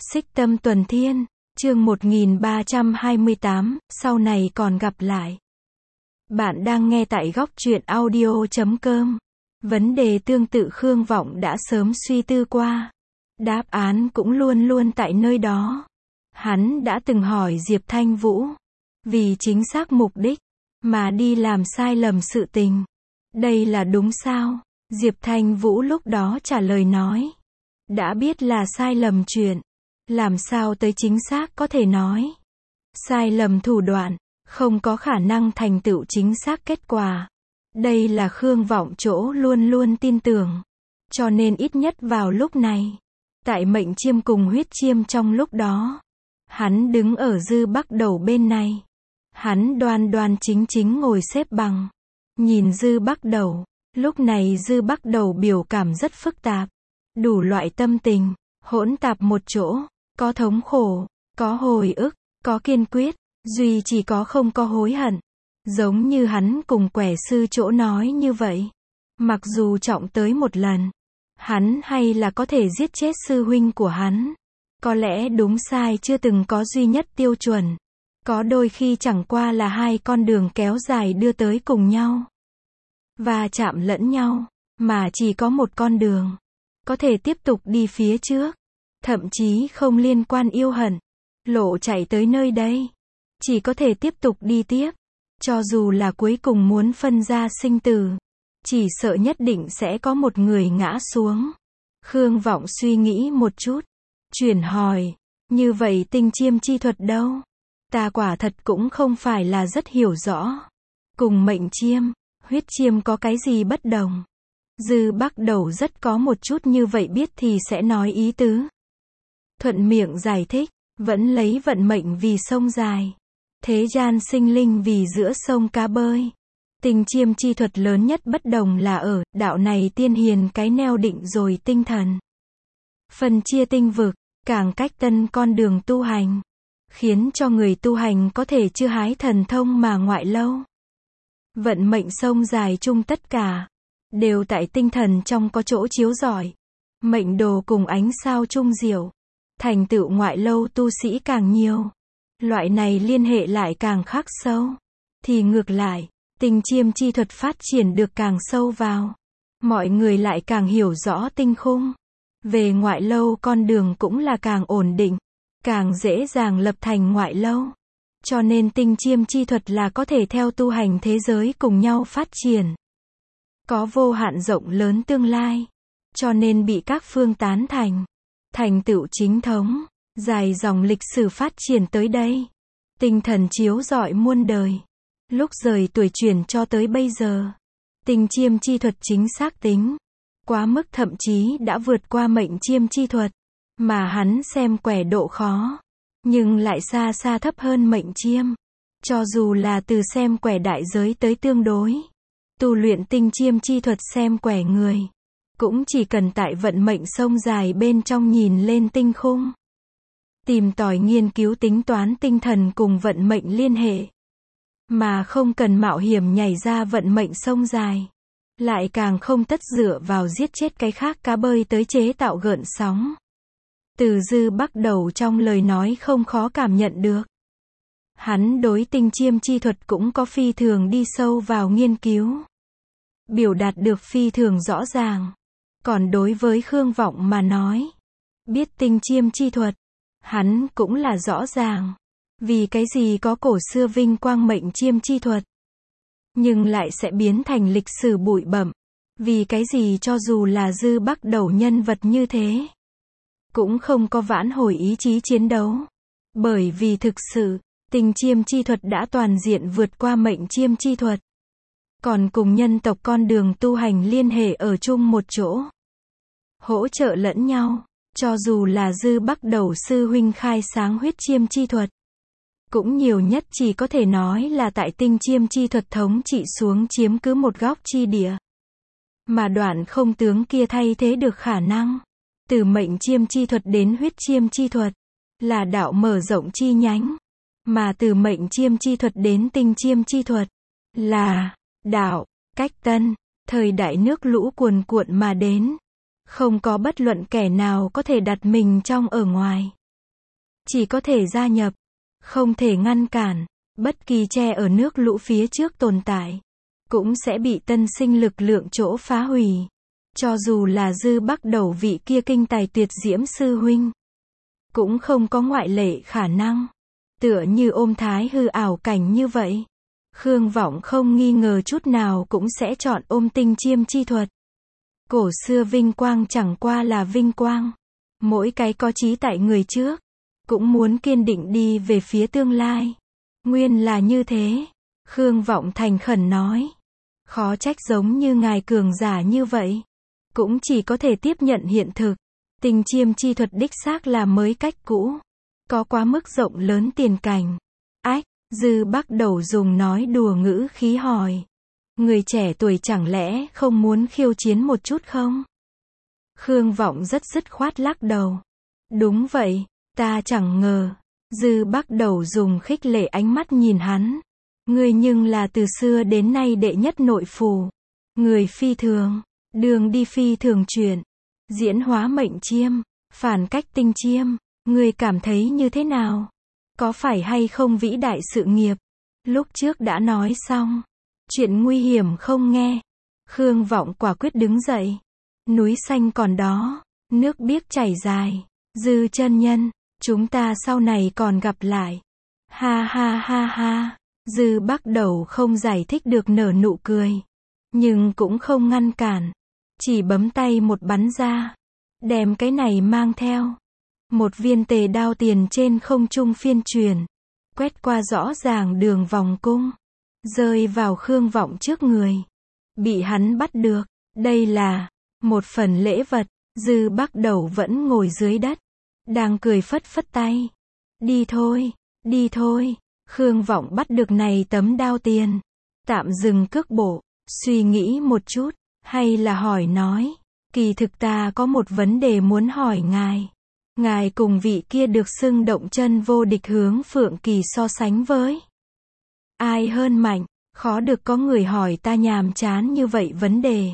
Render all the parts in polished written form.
Xích Tâm Tuần Thiên, chương 1328, sau này còn gặp lại. Bạn đang nghe tại góc truyện audio.com. Vấn đề tương tự Khương Vọng đã sớm suy tư qua. Đáp án cũng luôn luôn tại nơi đó. Hắn đã từng hỏi Diệp Thanh Vũ, vì chính xác mục đích, mà đi làm sai lầm sự tình. Đây là đúng sao? Diệp Thanh Vũ lúc đó trả lời nói, đã biết là sai lầm chuyện, làm sao tới chính xác có thể nói. Sai lầm thủ đoạn, không có khả năng thành tựu chính xác kết quả. Đây là Khương Vọng chỗ luôn luôn tin tưởng. Cho nên ít nhất vào lúc này, tại Mệnh Chiêm cùng Huyết Chiêm trong lúc đó, hắn đứng ở Dư Bắc Đầu bên này. Hắn đoan đoan chính chính ngồi xếp bằng, nhìn Dư Bắc Đầu. Lúc này Dư Bắc Đầu biểu cảm rất phức tạp, đủ loại tâm tình, hỗn tạp một chỗ, có thống khổ, có hồi ức, có kiên quyết, duy chỉ có không có hối hận. Giống như hắn cùng quẻ sư chỗ nói như vậy. Mặc dù trọng tới một lần, hắn hay là có thể giết chết sư huynh của hắn. Có lẽ đúng sai chưa từng có duy nhất tiêu chuẩn. Có đôi khi chẳng qua là hai con đường kéo dài đưa tới cùng nhau, và chạm lẫn nhau, mà chỉ có một con đường, có thể tiếp tục đi phía trước, thậm chí không liên quan yêu hận. Lộ chạy tới nơi đây, chỉ có thể tiếp tục đi tiếp, cho dù là cuối cùng muốn phân ra sinh tử, chỉ sợ nhất định sẽ có một người ngã xuống. Khương Vọng suy nghĩ một chút, chuyển hỏi, như vậy tinh chiêm chi thuật đâu? Ta quả thật cũng không phải là rất hiểu rõ. Cùng Mệnh Chiêm, Huyết Chiêm có cái gì bất đồng? Dư Bắc Đầu rất có một chút như vậy biết thì sẽ nói ý tứ. Thuận miệng giải thích, vẫn lấy vận mệnh vì sông dài, thế gian sinh linh vì giữa sông cá bơi. Tinh chiêm chi thuật lớn nhất bất đồng là ở đạo này tiên hiền cái neo định rồi tinh thần. Phân chia tinh vực, càng cách tân con đường tu hành, khiến cho người tu hành có thể chưa hái thần thông mà ngoại lâu. Vận mệnh sông dài chung tất cả, đều tại tinh thần trong có chỗ chiếu rọi. Mệnh đồ cùng ánh sao chung diệu, thành tựu ngoại lâu tu sĩ càng nhiều, loại này liên hệ lại càng khắc sâu. Thì ngược lại, tinh chiêm chi thuật phát triển được càng sâu vào, mọi người lại càng hiểu rõ tinh khung. Về ngoại lâu con đường cũng là càng ổn định, càng dễ dàng lập thành ngoại lâu. Cho nên tinh chiêm chi thuật là có thể theo tu hành thế giới cùng nhau phát triển, có vô hạn rộng lớn tương lai. Cho nên bị các phương tán thành tựu chính thống, dài dòng lịch sử phát triển tới đây. Tinh thần chiếu rọi muôn đời, lúc rời tuổi chuyển cho tới bây giờ. Tinh chiêm chi thuật chính xác tính quá mức, thậm chí đã vượt qua Mệnh Chiêm chi thuật, mà hắn xem quẻ độ khó, nhưng lại xa xa thấp hơn Mệnh Chiêm. Cho dù là từ xem quẻ đại giới tới tương đối, tu luyện tinh chiêm chi thuật xem quẻ người, cũng chỉ cần tại vận mệnh sông dài bên trong nhìn lên tinh khung, tìm tòi nghiên cứu tính toán tinh thần cùng vận mệnh liên hệ, mà không cần mạo hiểm nhảy ra vận mệnh sông dài, lại càng không tất dựa vào giết chết cái khác cá bơi tới chế tạo gợn sóng. Từ Dư Bắc Đầu trong lời nói không khó cảm nhận được, hắn đối tinh chiêm chi thuật cũng có phi thường đi sâu vào nghiên cứu, biểu đạt được phi thường rõ ràng. Còn đối với Khương Vọng mà nói, biết tinh chiêm chi thuật, hắn cũng là rõ ràng, vì cái gì có cổ xưa vinh quang Mệnh Chiêm chi thuật, nhưng lại sẽ biến thành lịch sử bụi bặm. Vì cái gì cho dù là Dư Bắc Đầu nhân vật như thế, cũng không có vãn hồi ý chí chiến đấu. Bởi vì thực sự, tinh chiêm chi thuật đã toàn diện vượt qua Mệnh Chiêm chi thuật, còn cùng nhân tộc con đường tu hành liên hệ ở chung một chỗ, hỗ trợ lẫn nhau. Cho dù là Dư Bắc Đầu sư huynh khai sáng Huyết Chiêm chi thuật, cũng nhiều nhất chỉ có thể nói là tại tinh chiêm chi thuật thống trị xuống chiếm cứ một góc chi địa, mà Đoạn Không tướng kia thay thế được khả năng. Từ Mệnh Chiêm chi thuật đến Huyết Chiêm chi thuật, là đạo mở rộng chi nhánh, mà từ Mệnh Chiêm chi thuật đến tinh chiêm chi thuật, là đạo cách tân. Thời đại nước lũ cuồn cuộn mà đến, không có bất luận kẻ nào có thể đặt mình trong ở ngoài. chỉ có thể gia nhập, không thể ngăn cản. Bất kỳ tre ở nước lũ phía trước tồn tại, cũng sẽ bị tân sinh lực lượng chỗ phá hủy. Cho dù là Dư Bắc Đầu vị kia kinh tài tuyệt diễm sư huynh, cũng không có ngoại lệ khả năng. Tựa như ôm thái hư ảo cảnh như vậy, Khương Vọng không nghi ngờ chút nào cũng sẽ chọn ôm tinh chiêm chi thuật. Cổ xưa vinh quang chẳng qua là vinh quang. Mỗi cái có chí tại người trước, cũng muốn kiên định đi về phía tương lai. Nguyên là như thế. Khương Vọng thành khẩn nói. Khó trách giống như ngài cường giả như vậy, cũng chỉ có thể tiếp nhận hiện thực. Tinh chiêm chi thuật đích xác là mới cách cũ, có quá mức rộng lớn tiền cảnh. Ách, Dư Bắc Đầu dùng nói đùa ngữ khí hỏi. Người trẻ tuổi chẳng lẽ không muốn khiêu chiến một chút không? Khương Vọng rất dứt khoát lắc đầu. Đúng vậy, ta chẳng ngờ. Dư Bắc Đầu dùng khích lệ ánh mắt nhìn hắn. Người nhưng là từ xưa đến nay đệ nhất nội phù. Người phi thường, đường đi phi thường chuyển. Diễn hóa mệnh chiêm, phản cách tinh chiêm. Người cảm thấy như thế nào? Có phải hay không vĩ đại sự nghiệp? Lúc trước đã nói xong. Chuyện nguy hiểm không nghe. Khương Vọng quả quyết đứng dậy. Núi xanh còn đó, nước biếc chảy dài. Dư chân nhân, chúng ta sau này còn gặp lại. Ha ha ha ha. Dư Bắc Đầu không giải thích được nở nụ cười, nhưng cũng không ngăn cản, chỉ bấm tay một bắn ra, đem cái này mang theo. Một viên tề đao tiền trên không trung phiên truyền, quét qua rõ ràng đường vòng cung, rơi vào Khương Vọng trước người. Bị hắn bắt được, đây là một phần lễ vật. Dư Bắc Đầu vẫn ngồi dưới đất, đang cười phất phất tay. Đi thôi, đi thôi. Khương Vọng bắt được này tấm đao tiền, tạm dừng cước bộ, suy nghĩ một chút, hay là hỏi nói, kỳ thực ta có một vấn đề muốn hỏi ngài. Ngài cùng vị kia được xưng động chân vô địch hướng Phượng Kỳ so sánh với ai hơn mạnh? Khó được có người hỏi ta nhàm chán như vậy vấn đề.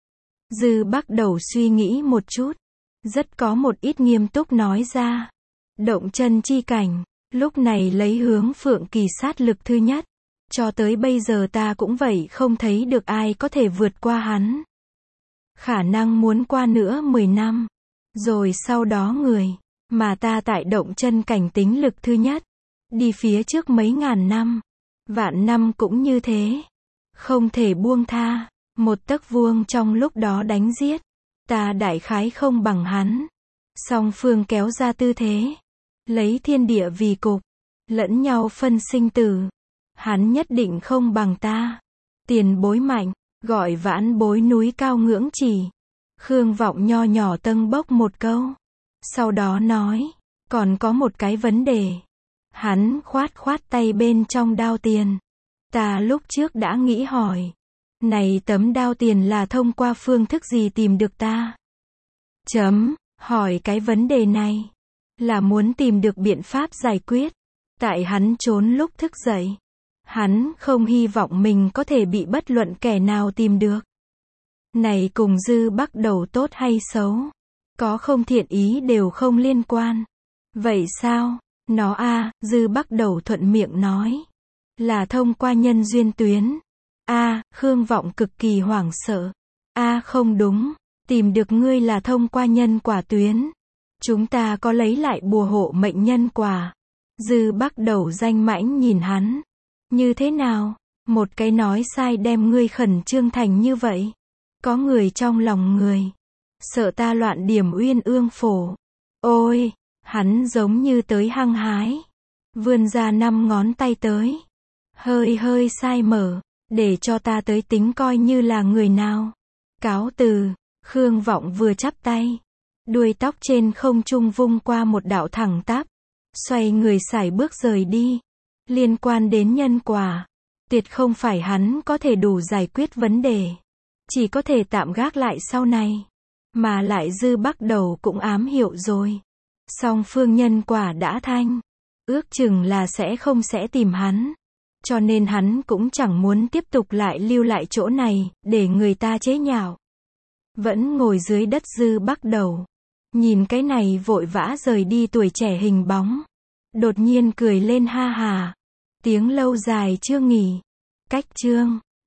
Dư Bắc Đầu suy nghĩ một chút, rất có một ít nghiêm túc nói ra. Động chân chi cảnh, lúc này lấy hướng Phượng Kỳ sát lực thứ nhất. Cho tới bây giờ ta cũng vậy không thấy được ai có thể vượt qua hắn. Khả năng muốn qua nữa 10 năm. Rồi sau đó người, mà ta tại động chân cảnh tính lực thứ nhất. Đi phía trước mấy ngàn năm. Vạn năm cũng như thế. Không thể buông tha. Một tấc vuông trong lúc đó đánh giết. Ta đại khái không bằng hắn. Song phương kéo ra tư thế. Lấy thiên địa vì cục. Lẫn nhau phân sinh tử. Hắn nhất định không bằng ta. Tiền bối mạnh. Gọi vãn bối núi cao ngưỡng chỉ. Khương Vọng nho nhỏ tâng bốc một câu. Sau đó nói. Còn có một cái vấn đề. Hắn khoát khoát tay bên trong đao tiền. Ta lúc trước đã nghĩ hỏi. Này tấm đao tiền là thông qua phương thức gì tìm được ta? Hỏi cái vấn đề này. Là muốn tìm được biện pháp giải quyết. Tại hắn trốn lúc thức dậy. Hắn không hy vọng mình có thể bị bất luận kẻ nào tìm được. Này cùng Dư Bắc Đầu tốt hay xấu, có không thiện ý đều không liên quan. Vậy sao? Nó Dư Bắc Đầu thuận miệng nói. Là thông qua nhân duyên tuyến. Khương Vọng cực kỳ hoảng sợ. Không đúng. Tìm được ngươi là thông qua nhân quả tuyến. Chúng ta có lấy lại bùa hộ mệnh nhân quả. Dư Bắc Đầu danh mãnh nhìn hắn. Như thế nào? Một cái nói sai đem ngươi khẩn trương thành như vậy. Có người trong lòng người. Sợ ta loạn điểm uyên ương phổ. Ôi, hắn giống như tới hăng hái. Vươn ra 5 ngón tay tới. Hơi sai mở. Để cho ta tới tính coi như là người nào. Cáo từ. Khương Vọng vừa chắp tay. Đuôi tóc trên không trung vung qua một đạo thẳng tắp. Xoay người sải bước rời đi. Liên quan đến nhân quả. Tuyệt không phải hắn có thể đủ giải quyết vấn đề. Chỉ có thể tạm gác lại sau này. Mà lại Dư Bắc Đầu cũng ám hiệu rồi. Song phương nhân quả đã thanh. Ước chừng là sẽ tìm hắn. Cho nên hắn cũng chẳng muốn tiếp tục lại lưu lại chỗ này, để người ta chế nhạo. Vẫn ngồi dưới đất Dư Bắc Đầu. Nhìn cái này vội vã rời đi tuổi trẻ hình bóng. Đột nhiên cười lên ha hà. Tiếng lâu dài chưa nghỉ. Cách chương